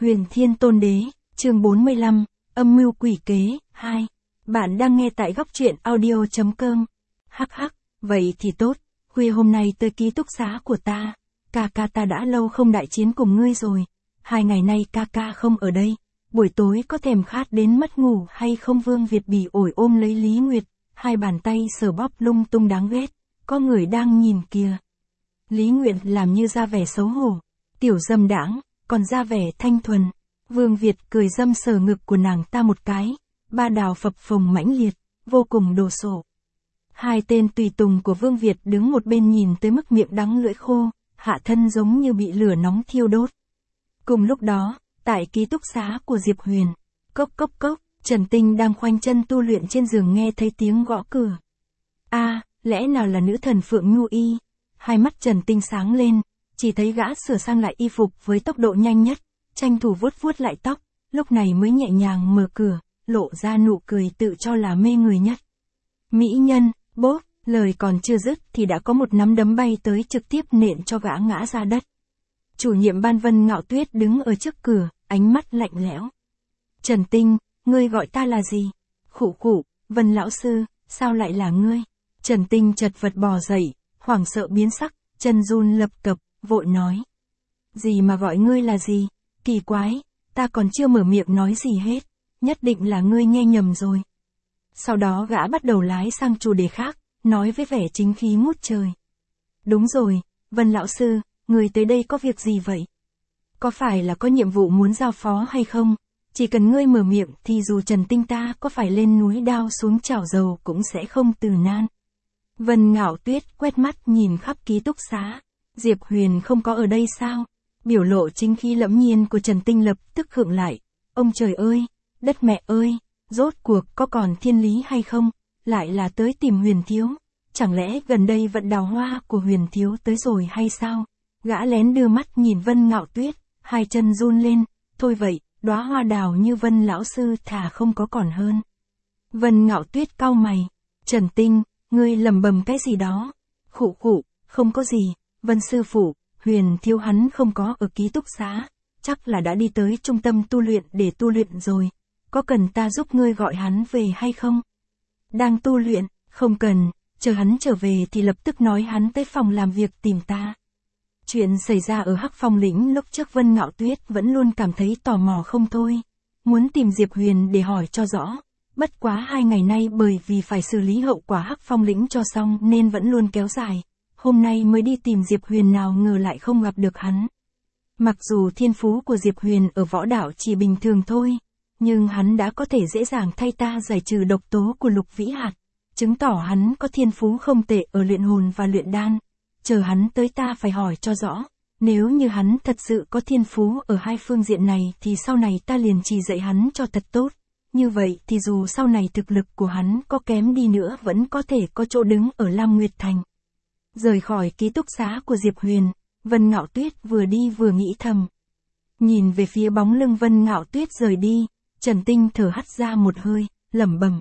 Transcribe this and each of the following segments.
Huyền Thiên Tôn Đế, chương 45, âm mưu quỷ kế, 2. Bạn đang nghe tại góc truyện audio.com. Hắc hắc, vậy thì tốt, khuya hôm nay tới ký túc xá của ta. Ca ta đã lâu không đại chiến cùng ngươi rồi. 2 ngày nay ca không ở đây. Buổi tối có thèm khát đến mất ngủ hay không? Vương Việt bỉ ổi ôm lấy Lý Nguyệt, 2 bàn tay sờ bóp lung tung đáng ghét. Có người đang nhìn kìa. Lý Nguyệt làm như ra vẻ xấu hổ. Tiểu dâm đãng, còn ra vẻ thanh thuần. Vương Việt cười dâm sờ ngực của nàng ta một cái. Ba đào phập phồng mãnh liệt, vô cùng đồ sộ. 2 tên tùy tùng của Vương Việt đứng một bên nhìn tới mức miệng đắng lưỡi khô, hạ thân giống như bị lửa nóng thiêu đốt. Cùng lúc đó, tại ký túc xá của Diệp Huyền, cốc, Trần Tinh đang khoanh chân tu luyện trên giường nghe thấy tiếng gõ cửa. Lẽ nào là nữ thần Phượng Nhu Y? Hai mắt Trần Tinh sáng lên, chỉ thấy gã sửa sang lại y phục với tốc độ nhanh nhất, tranh thủ vuốt lại tóc, lúc này mới nhẹ nhàng mở cửa, lộ ra nụ cười tự cho là mê người nhất. Mỹ nhân, bốp, lời còn chưa dứt thì đã có một nắm đấm bay tới trực tiếp nện cho gã ngã ra đất. Chủ nhiệm ban Vân Ngạo Tuyết đứng ở trước cửa, ánh mắt lạnh lẽo. Trần Tinh, ngươi gọi ta là gì? Khụ, Vân lão sư, sao lại là ngươi? Trần Tinh chật vật bò dậy, hoảng sợ biến sắc, chân run lập cập, vội nói. Gì mà gọi ngươi là gì? Kỳ quái, ta còn chưa mở miệng nói gì hết, nhất định là ngươi nghe nhầm rồi. Sau đó gã bắt đầu lái sang chủ đề khác, nói với vẻ chính khí ngút trời. Đúng rồi, Vân lão sư, người tới đây có việc gì vậy? Có phải là có nhiệm vụ muốn giao phó hay không? Chỉ cần ngươi mở miệng thì dù Trần Tinh ta có phải lên núi đao xuống chảo dầu cũng sẽ không từ nan. Vân Ngạo Tuyết quét mắt nhìn khắp ký túc xá. Diệp Huyền không có ở đây sao? Biểu lộ chính khí lẫm nhiên của Trần Tinh lập tức khựng lại. Ông trời ơi, đất mẹ ơi, rốt cuộc có còn thiên lý hay không? Lại là tới tìm Huyền Thiếu. Chẳng lẽ gần đây vận đào hoa của Huyền Thiếu tới rồi hay sao? Gã lén đưa mắt nhìn Vân Ngạo Tuyết, 2 chân run lên. Thôi vậy, đóa hoa đào như Vân lão sư thà không có còn hơn. Vân Ngạo Tuyết cau mày. Trần Tinh, ngươi lẩm bẩm cái gì đó? Khụ, không có gì. Vân sư phụ, Huyền Thiếu hắn không có ở ký túc xá, chắc là đã đi tới trung tâm tu luyện để tu luyện rồi. Có cần ta giúp ngươi gọi hắn về hay không? Đang tu luyện, không cần, chờ hắn trở về thì lập tức nói hắn tới phòng làm việc tìm ta. Chuyện xảy ra ở Hắc Phong lĩnh lúc trước Vân Ngạo Tuyết vẫn luôn cảm thấy tò mò không thôi. Muốn tìm Diệp Huyền để hỏi cho rõ. Bất quá 2 ngày nay bởi vì phải xử lý hậu quả Hắc Phong lĩnh cho xong nên vẫn luôn kéo dài. Hôm nay mới đi tìm Diệp Huyền nào ngờ lại không gặp được hắn. Mặc dù thiên phú của Diệp Huyền ở võ đạo chỉ bình thường thôi, nhưng hắn đã có thể dễ dàng thay ta giải trừ độc tố của Lục Vĩ Hạt, chứng tỏ hắn có thiên phú không tệ ở luyện hồn và luyện đan. Chờ hắn tới ta phải hỏi cho rõ, nếu như hắn thật sự có thiên phú ở 2 phương diện này thì sau này ta liền chỉ dạy hắn cho thật tốt. Như vậy thì dù sau này thực lực của hắn có kém đi nữa vẫn có thể có chỗ đứng ở Lam Nguyệt Thành. Rời khỏi ký túc xá của Diệp Huyền, Vân Ngạo Tuyết vừa đi vừa nghĩ thầm. Nhìn về phía bóng lưng Vân Ngạo Tuyết rời đi, Trần Tinh thở hắt ra một hơi, lẩm bẩm.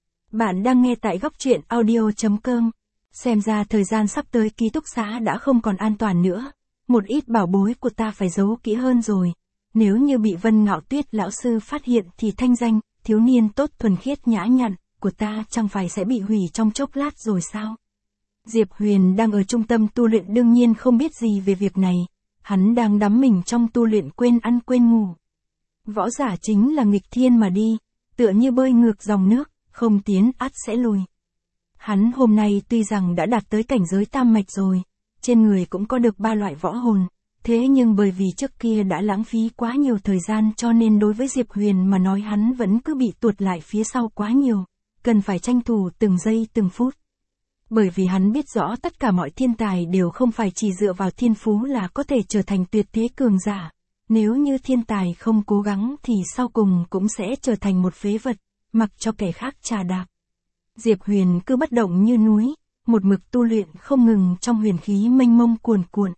Bạn đang nghe tại góc truyện audio.com. Xem ra thời gian sắp tới ký túc xá đã không còn an toàn nữa. Một ít bảo bối của ta phải giấu kỹ hơn rồi. Nếu như bị Vân Ngạo Tuyết lão sư phát hiện thì thanh danh, thiếu niên tốt thuần khiết nhã nhặn, của ta chẳng phải sẽ bị hủy trong chốc lát rồi sao? Diệp Huyền đang ở trung tâm tu luyện đương nhiên không biết gì về việc này. Hắn đang đắm mình trong tu luyện quên ăn quên ngủ. Võ giả chính là nghịch thiên mà đi, tựa như bơi ngược dòng nước, không tiến ắt sẽ lùi. Hắn hôm nay tuy rằng đã đạt tới cảnh giới tam mạch rồi, trên người cũng có được 3 loại võ hồn, thế nhưng bởi vì trước kia đã lãng phí quá nhiều thời gian cho nên đối với Diệp Huyền mà nói hắn vẫn cứ bị tuột lại phía sau quá nhiều, cần phải tranh thủ từng giây từng phút. Bởi vì hắn biết rõ tất cả mọi thiên tài đều không phải chỉ dựa vào thiên phú là có thể trở thành tuyệt thế cường giả. Nếu như thiên tài không cố gắng thì sau cùng cũng sẽ trở thành một phế vật, mặc cho kẻ khác trà đạp. Diệp Huyền cứ bất động như núi, một mực tu luyện không ngừng trong huyền khí mênh mông cuồn cuộn.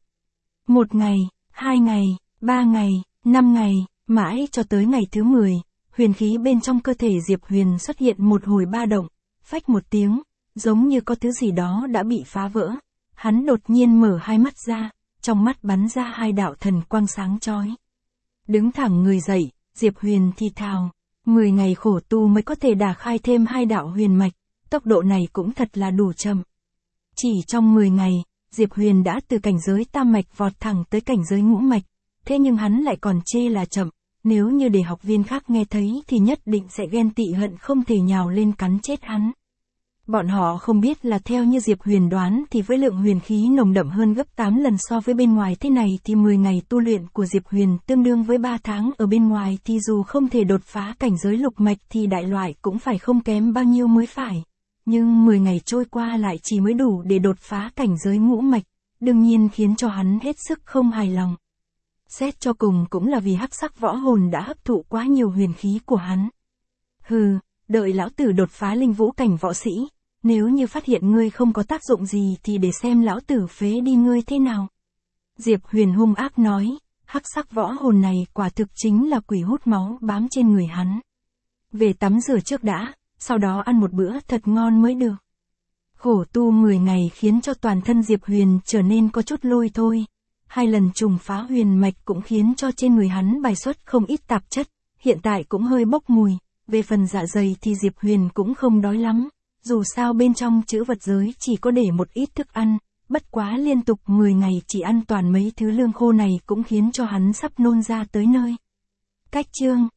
1 ngày, 2 ngày, 3 ngày, 5 ngày, mãi cho tới ngày thứ 10, huyền khí bên trong cơ thể Diệp Huyền xuất hiện một hồi ba động, phách một tiếng, giống như có thứ gì đó đã bị phá vỡ. Hắn đột nhiên mở 2 mắt ra, trong mắt bắn ra 2 đạo thần quang sáng chói. Đứng thẳng người dậy, Diệp Huyền thì thào. 10 ngày khổ tu mới có thể đả khai thêm 2 đạo huyền mạch, tốc độ này cũng thật là đủ chậm. Chỉ trong 10 ngày, Diệp Huyền đã từ cảnh giới tam mạch vọt thẳng tới cảnh giới ngũ mạch, thế nhưng hắn lại còn chê là chậm, nếu như để học viên khác nghe thấy thì nhất định sẽ ghen tị hận không thể nhào lên cắn chết hắn. Bọn họ không biết là theo như Diệp Huyền đoán thì với lượng huyền khí nồng đậm hơn gấp 8 lần so với bên ngoài thế này thì 10 ngày tu luyện của Diệp Huyền tương đương với 3 tháng ở bên ngoài thì dù không thể đột phá cảnh giới lục mạch thì đại loại cũng phải không kém bao nhiêu mới phải. Nhưng 10 ngày trôi qua lại chỉ mới đủ để đột phá cảnh giới ngũ mạch, đương nhiên khiến cho hắn hết sức không hài lòng. Xét cho cùng cũng là vì hắc sắc võ hồn đã hấp thụ quá nhiều huyền khí của hắn. Hừ, đợi lão tử đột phá linh vũ cảnh võ sĩ, nếu như phát hiện ngươi không có tác dụng gì thì để xem lão tử phế đi ngươi thế nào. Diệp Huyền hung ác nói, hắc sắc võ hồn này quả thực chính là quỷ hút máu bám trên người hắn. Về tắm rửa trước đã, sau đó ăn một bữa thật ngon mới được. Khổ tu 10 ngày khiến cho toàn thân Diệp Huyền trở nên có chút lôi thôi. 2 lần trùng phá huyền mạch cũng khiến cho trên người hắn bài xuất không ít tạp chất, hiện tại cũng hơi bốc mùi. Về phần dạ dày thì Diệp Huyền cũng không đói lắm, dù sao bên trong trữ vật giới chỉ có để một ít thức ăn, bất quá liên tục 10 ngày chỉ ăn toàn mấy thứ lương khô này cũng khiến cho hắn sắp nôn ra tới nơi. Cách chương